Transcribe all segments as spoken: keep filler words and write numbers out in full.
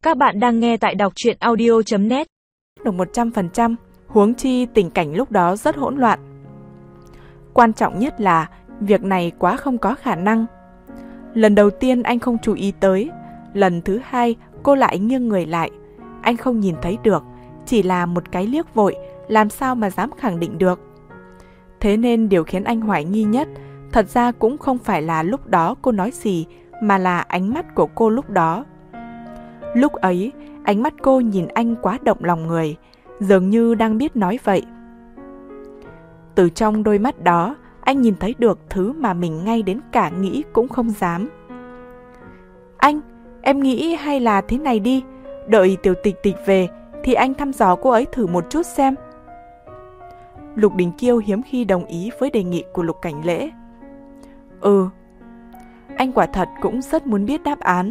Các bạn đang nghe tại đọc truyện audio chấm net. Được một trăm phần trăm, huống chi tình cảnh lúc đó rất hỗn loạn. Quan trọng nhất là việc này quá không có khả năng. Lần đầu tiên anh không chú ý tới, lần thứ hai cô lại nghiêng người lại. Anh không nhìn thấy được, chỉ là một cái liếc vội, làm sao mà dám khẳng định được. Thế nên điều khiến anh hoài nghi nhất, thật ra cũng không phải là lúc đó cô nói gì, mà là ánh mắt của cô lúc đó. Lúc ấy, ánh mắt cô nhìn anh quá động lòng người, dường như đang biết nói vậy. Từ trong đôi mắt đó, anh nhìn thấy được thứ mà mình ngay đến cả nghĩ cũng không dám. Anh, em nghĩ hay là thế này đi, đợi Tiểu Tịch Tịch về thì anh thăm dò cô ấy thử một chút xem. Lục Đình Kiêu hiếm khi đồng ý với đề nghị của Lục Cảnh Lễ. Ừ, anh quả thật cũng rất muốn biết đáp án.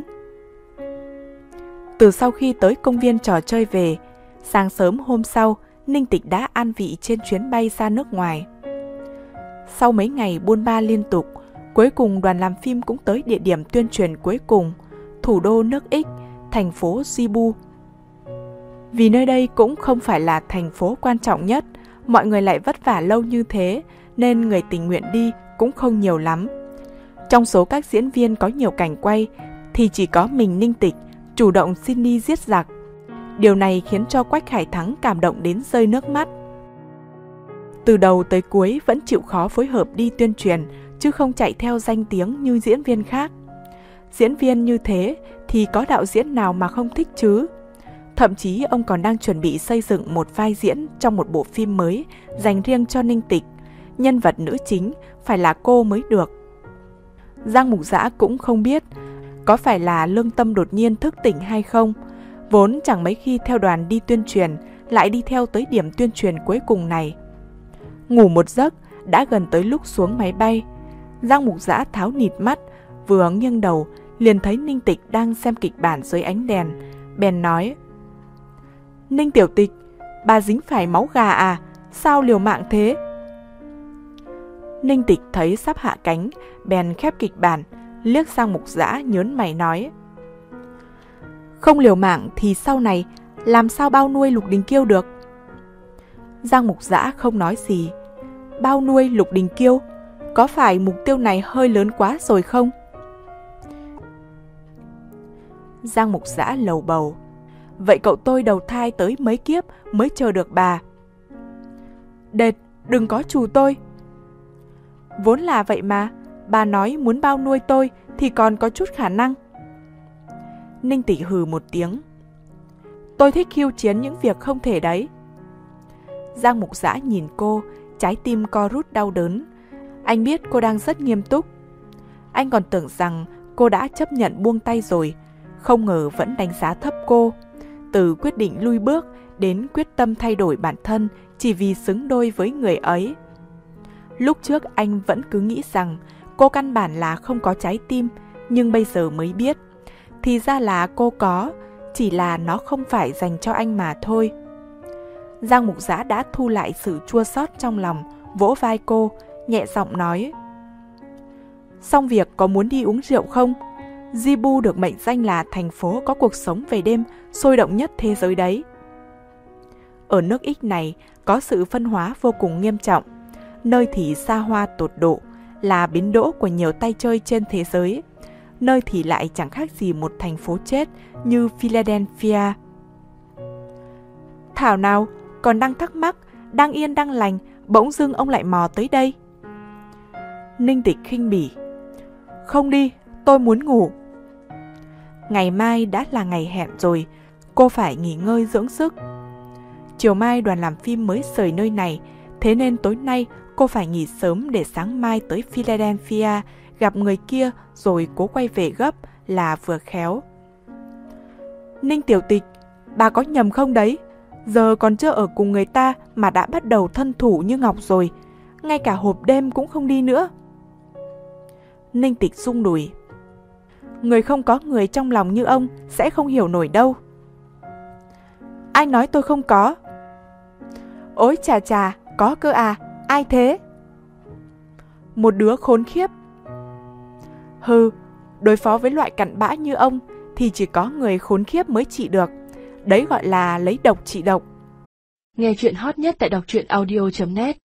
Từ sau khi tới công viên trò chơi về, sáng sớm hôm sau, Ninh Tịch đã an vị trên chuyến bay ra nước ngoài. Sau mấy ngày buôn ba liên tục, cuối cùng đoàn làm phim cũng tới địa điểm tuyên truyền cuối cùng, thủ đô nước X, thành phố Cebu. Vì nơi đây cũng không phải là thành phố quan trọng nhất, mọi người lại vất vả lâu như thế, nên người tình nguyện đi cũng không nhiều lắm. Trong số các diễn viên có nhiều cảnh quay, thì chỉ có mình Ninh Tịch chủ động xin đi giết giặc. Điều này khiến cho Quách Hải Thắng cảm động đến rơi nước mắt. Từ đầu tới cuối vẫn chịu khó phối hợp đi tuyên truyền, chứ không chạy theo danh tiếng như diễn viên khác. Diễn viên như thế thì có đạo diễn nào mà không thích chứ? Thậm chí ông còn đang chuẩn bị xây dựng một vai diễn trong một bộ phim mới dành riêng cho Ninh Tịch. Nhân vật nữ chính phải là cô mới được. Giang Mục Dã cũng không biết có phải là lương tâm đột nhiên thức tỉnh hay không. Vốn chẳng mấy khi theo đoàn đi tuyên truyền, lại đi theo tới điểm tuyên truyền cuối cùng này. Ngủ một giấc, đã gần tới lúc xuống máy bay. Giang Mục Dã tháo nịt mắt, vừa nghiêng đầu, liền thấy Ninh Tịch đang xem kịch bản dưới ánh đèn. Bèn nói: Ninh Tiểu Tịch, bà dính phải máu gà à? Sao liều mạng thế? Ninh Tịch thấy sắp hạ cánh, bèn khép kịch bản, liếc sang Mục Dã nhớn mày nói: Không liều mạng thì sau này làm sao bao nuôi Lục Đình Kiêu được? Giang Mục Dã không nói gì. Bao nuôi Lục Đình Kiêu? Có phải mục tiêu này hơi lớn quá rồi không? Giang Mục Dã lầu bầu: Vậy cậu tôi đầu thai tới mấy kiếp mới chờ được bà. Đệt, đừng có trù tôi. Vốn là vậy mà, bà nói muốn bao nuôi tôi thì còn có chút khả năng. Ninh Tịch hừ một tiếng: Tôi thích khiêu chiến những việc không thể đấy. Giang Mục Dã nhìn cô, trái tim co rút đau đớn. Anh biết cô đang rất nghiêm túc. Anh còn tưởng rằng cô đã chấp nhận buông tay rồi, không ngờ vẫn đánh giá thấp cô. Từ quyết định lui bước đến quyết tâm thay đổi bản thân chỉ vì xứng đôi với người ấy. Lúc trước anh vẫn cứ nghĩ rằng cô căn bản là không có trái tim, nhưng bây giờ mới biết, thì ra là cô có, chỉ là nó không phải dành cho anh mà thôi. Giang Mục Dã đã thu lại sự chua xót trong lòng, vỗ vai cô, nhẹ giọng nói: Xong việc có muốn đi uống rượu không? Cebu được mệnh danh là thành phố có cuộc sống về đêm sôi động nhất thế giới đấy. Ở nước X này có sự phân hóa vô cùng nghiêm trọng, nơi thì xa hoa tột độ, là bến đỗ của nhiều tay chơi trên thế giới, nơi thì lại chẳng khác gì một thành phố chết như Philadelphia. Thảo nào, còn đang thắc mắc, đang yên đang lành, bỗng dưng ông lại mò tới đây. Ninh Tịch khinh bỉ: Không đi, tôi muốn ngủ. Ngày mai đã là ngày hẹn rồi, cô phải nghỉ ngơi dưỡng sức. Chiều mai đoàn làm phim mới rời nơi này, thế nên tối nay cô phải nghỉ sớm để sáng mai tới Philadelphia gặp người kia rồi cố quay về gấp là vừa khéo. Ninh Tiểu Tịch, bà có nhầm không đấy? Giờ còn chưa ở cùng người ta mà đã bắt đầu thân thủ như ngọc rồi, ngay cả hộp đêm cũng không đi nữa. Ninh Tịch rung đùi: Người không có người trong lòng như ông sẽ không hiểu nổi đâu. Ai nói tôi không có? Ôi chà chà, có cơ à, ai thế? Một đứa khốn khiếp. Hừ, đối phó với loại cặn bã như ông thì chỉ có người khốn khiếp mới trị được. Đấy gọi là lấy độc trị độc. Nghe chuyện hot nhất tại đọc truyện audio chấm net.